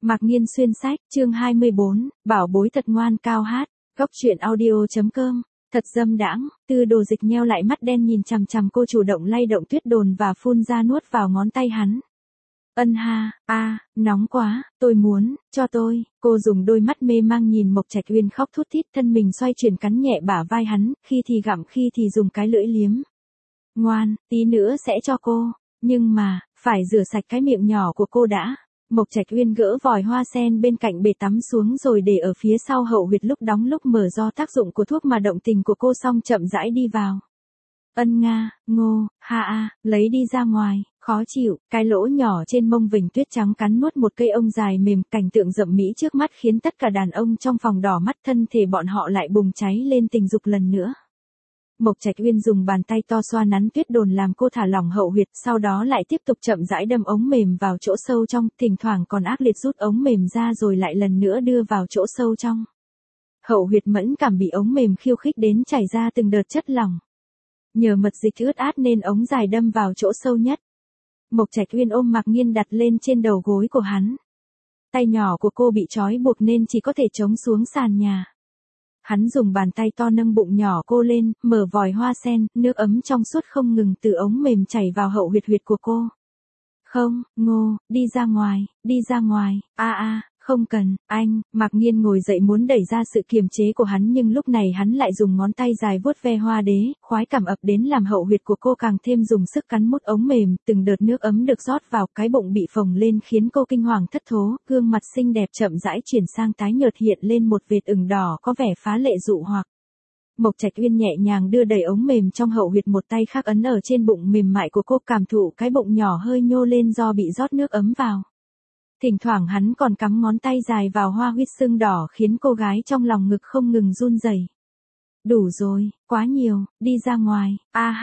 Mạc Nghiên xuyên sách, chương 24, bảo bối thật ngoan cao hát, góc truyện audio.com, thật dâm đãng, Tư Đồ Dịch nheo lại mắt đen nhìn chằm chằm cô chủ động lay động tuyết đồn và phun ra nuốt vào ngón tay hắn. Ân ha, nóng quá, tôi muốn, cho tôi, cô dùng đôi mắt mê mang nhìn Mộc Trạch Uyên khóc thút thít thân mình xoay chuyển cắn nhẹ bả vai hắn, khi thì gặm khi thì dùng cái lưỡi liếm. Ngoan, tí nữa sẽ cho cô, nhưng mà, phải rửa sạch cái miệng nhỏ của cô đã. Mộc Trạch Uyên gỡ vòi hoa sen bên cạnh bể tắm xuống rồi để ở phía sau hậu huyệt lúc đóng lúc mở do tác dụng của thuốc mà động tình của cô xong chậm rãi đi vào. Ân nga, ngô, lấy đi ra ngoài, khó chịu, cái lỗ nhỏ trên mông vành tuyết trắng cắn nuốt một cây ông dài mềm, cảnh tượng rậm mỹ trước mắt khiến tất cả đàn ông trong phòng đỏ mắt, thân thể bọn họ lại bùng cháy lên tình dục lần nữa. Mộc Trạch Uyên dùng bàn tay to xoa nắn tuyết đồn làm cô thả lỏng hậu huyệt, sau đó lại tiếp tục chậm rãi đâm ống mềm vào chỗ sâu trong, thỉnh thoảng còn ác liệt rút ống mềm ra rồi lại lần nữa đưa vào chỗ sâu trong. Hậu huyệt mẫn cảm bị ống mềm khiêu khích đến chảy ra từng đợt chất lỏng. Nhờ mật dịch ướt át nên ống dài đâm vào chỗ sâu nhất. Mộc Trạch Uyên ôm Mạc Nghiên đặt lên trên đầu gối của hắn. Tay nhỏ của cô bị trói buộc nên chỉ có thể chống xuống sàn nhà. Hắn dùng bàn tay to nâng bụng nhỏ cô lên, mở vòi hoa sen, nước ấm trong suốt không ngừng từ ống mềm chảy vào hậu huyệt của cô. Không, Ngô, đi ra ngoài, không cần, anh, Mạc Nghiên ngồi dậy muốn đẩy ra sự kiềm chế của hắn nhưng lúc này hắn lại dùng ngón tay dài vuốt ve hoa đế, khoái cảm ập đến làm hậu huyệt của cô càng thêm dùng sức cắn mút ống mềm, từng đợt nước ấm được rót vào, cái bụng bị phồng lên khiến cô kinh hoàng thất thố, gương mặt xinh đẹp chậm rãi chuyển sang tái nhợt hiện lên một vệt ửng đỏ có vẻ phá lệ dụ hoặc. Mộc Trạch Uyên nhẹ nhàng đưa đẩy ống mềm trong hậu huyệt, một tay khác ấn ở trên bụng mềm mại của cô, cảm thụ cái bụng nhỏ hơi nhô lên do bị rót nước ấm vào. Thỉnh thoảng hắn còn cắm ngón tay dài vào hoa huyết sưng đỏ khiến cô gái trong lòng ngực không ngừng run rẩy. Đủ rồi, quá nhiều, đi ra ngoài,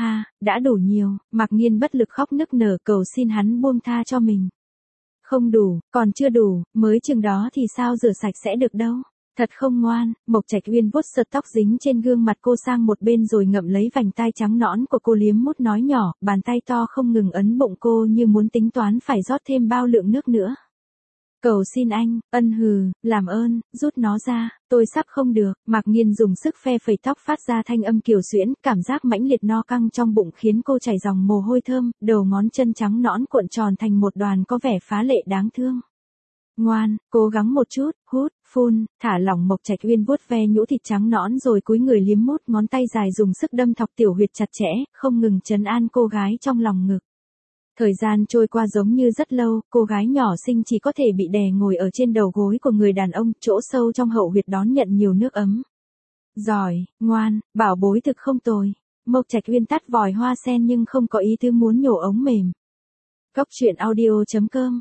đã đủ nhiều, Mạc Nghiên bất lực khóc nức nở cầu xin hắn buông tha cho mình. Không đủ, còn chưa đủ, mới chừng đó thì sao rửa sạch sẽ được đâu. Thật không ngoan, Mộc Trạch Uyên vuốt sợi tóc dính trên gương mặt cô sang một bên rồi ngậm lấy vành tai trắng nõn của cô liếm mút nói nhỏ, bàn tay to không ngừng ấn bụng cô như muốn tính toán phải rót thêm bao lượng nước nữa. Cầu xin anh, làm ơn, rút nó ra, tôi sắp không được. Mạc Nghiên dùng sức phe phẩy tóc phát ra thanh âm kiều xuyễn, cảm giác mãnh liệt no căng trong bụng khiến cô chảy dòng mồ hôi thơm, đầu ngón chân trắng nõn cuộn tròn thành một đoàn có vẻ phá lệ đáng thương. Ngoan, cố gắng một chút, hút, phun, thả lỏng. Mộc Trạch Uyên vuốt ve nhũ thịt trắng nõn rồi cúi người liếm mút, ngón tay dài dùng sức đâm thọc tiểu huyệt chặt chẽ, không ngừng trấn an cô gái trong lòng ngực. Thời gian trôi qua giống như rất lâu, cô gái nhỏ xinh chỉ có thể bị đè ngồi ở trên đầu gối của người đàn ông, chỗ sâu trong hậu huyệt đón nhận nhiều nước ấm. Giỏi, ngoan, bảo bối thực không tồi. Mộc Trạch Uyên tắt vòi hoa sen nhưng không có ý tứ muốn nhổ ống mềm. Góc truyện audio.com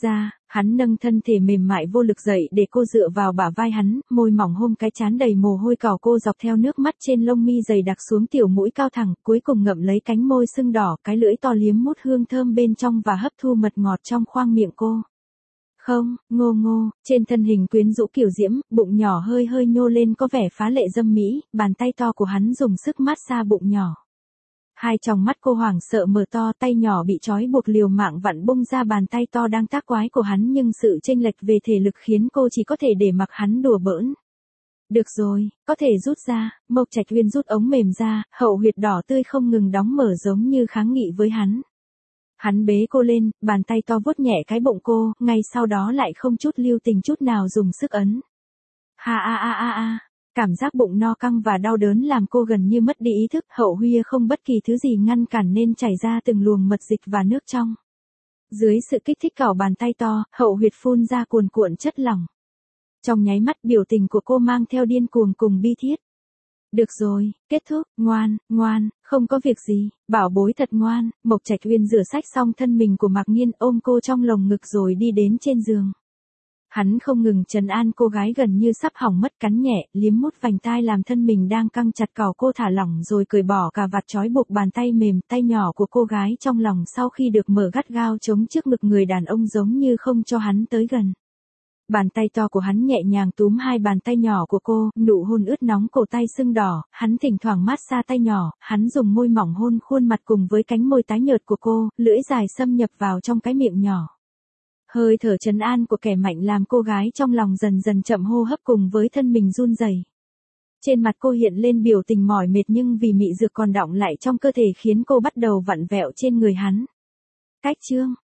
hắn nâng thân thể mềm mại vô lực dậy để cô dựa vào bả vai hắn, môi mỏng hôn cái trán đầy mồ hôi cào cô dọc theo nước mắt trên lông mi dày đặc xuống tiểu mũi cao thẳng, cuối cùng ngậm lấy cánh môi sưng đỏ, cái lưỡi to liếm mút hương thơm bên trong và hấp thu mật ngọt trong khoang miệng cô. Không, Ngô, trên thân hình quyến rũ kiểu diễm, bụng nhỏ hơi hơi nhô lên có vẻ phá lệ dâm mỹ, bàn tay to của hắn dùng sức mát xa bụng nhỏ. Hai tròng mắt cô hoảng sợ mở to, tay nhỏ bị trói buộc liều mạng vặn bung ra bàn tay to đang tác quái của hắn nhưng sự chênh lệch về thể lực khiến cô chỉ có thể để mặc hắn đùa bỡn. Được rồi, có thể rút ra. Mộc Trạch Uyên rút ống mềm ra, hậu huyệt đỏ tươi không ngừng đóng mở giống như kháng nghị với hắn. Hắn bế cô lên, bàn tay to vuốt nhẹ cái bụng cô, ngay sau đó lại không chút lưu tình chút nào dùng sức ấn. Cảm giác bụng no căng và đau đớn làm cô gần như mất đi ý thức, hậu huyệt không bất kỳ thứ gì ngăn cản nên chảy ra từng luồng mật dịch và nước trong. Dưới sự kích thích cào bàn tay to, hậu huyệt phun ra cuồn cuộn chất lỏng. Trong nháy mắt biểu tình của cô mang theo điên cuồng cùng bi thiết. Được rồi, kết thúc, ngoan, không có việc gì, bảo bối thật ngoan. Mộc Trạch Uyên rửa sạch xong thân mình của Mạc Nghiên, ôm cô trong lồng ngực rồi đi đến trên giường. Hắn không ngừng trấn an cô gái gần như sắp hỏng mất, cắn nhẹ, liếm mút vành tai làm thân mình đang căng chặt cào cô thả lỏng rồi cởi bỏ cà vạt trói buộc bàn tay mềm, tay nhỏ của cô gái trong lòng sau khi được mở gắt gao chống trước ngực người đàn ông giống như không cho hắn tới gần. Bàn tay to của hắn nhẹ nhàng túm hai bàn tay nhỏ của cô, nụ hôn ướt nóng cổ tay sưng đỏ, hắn thỉnh thoảng mát xa tay nhỏ, hắn dùng môi mỏng hôn khuôn mặt cùng với cánh môi tái nhợt của cô, lưỡi dài xâm nhập vào trong cái miệng nhỏ. Hơi thở trấn an của kẻ mạnh làm cô gái trong lòng dần dần chậm hô hấp cùng với thân mình run rẩy. Trên mặt cô hiện lên biểu tình mỏi mệt nhưng vì mị dược còn đọng lại trong cơ thể khiến cô bắt đầu vặn vẹo trên người hắn. Cách chương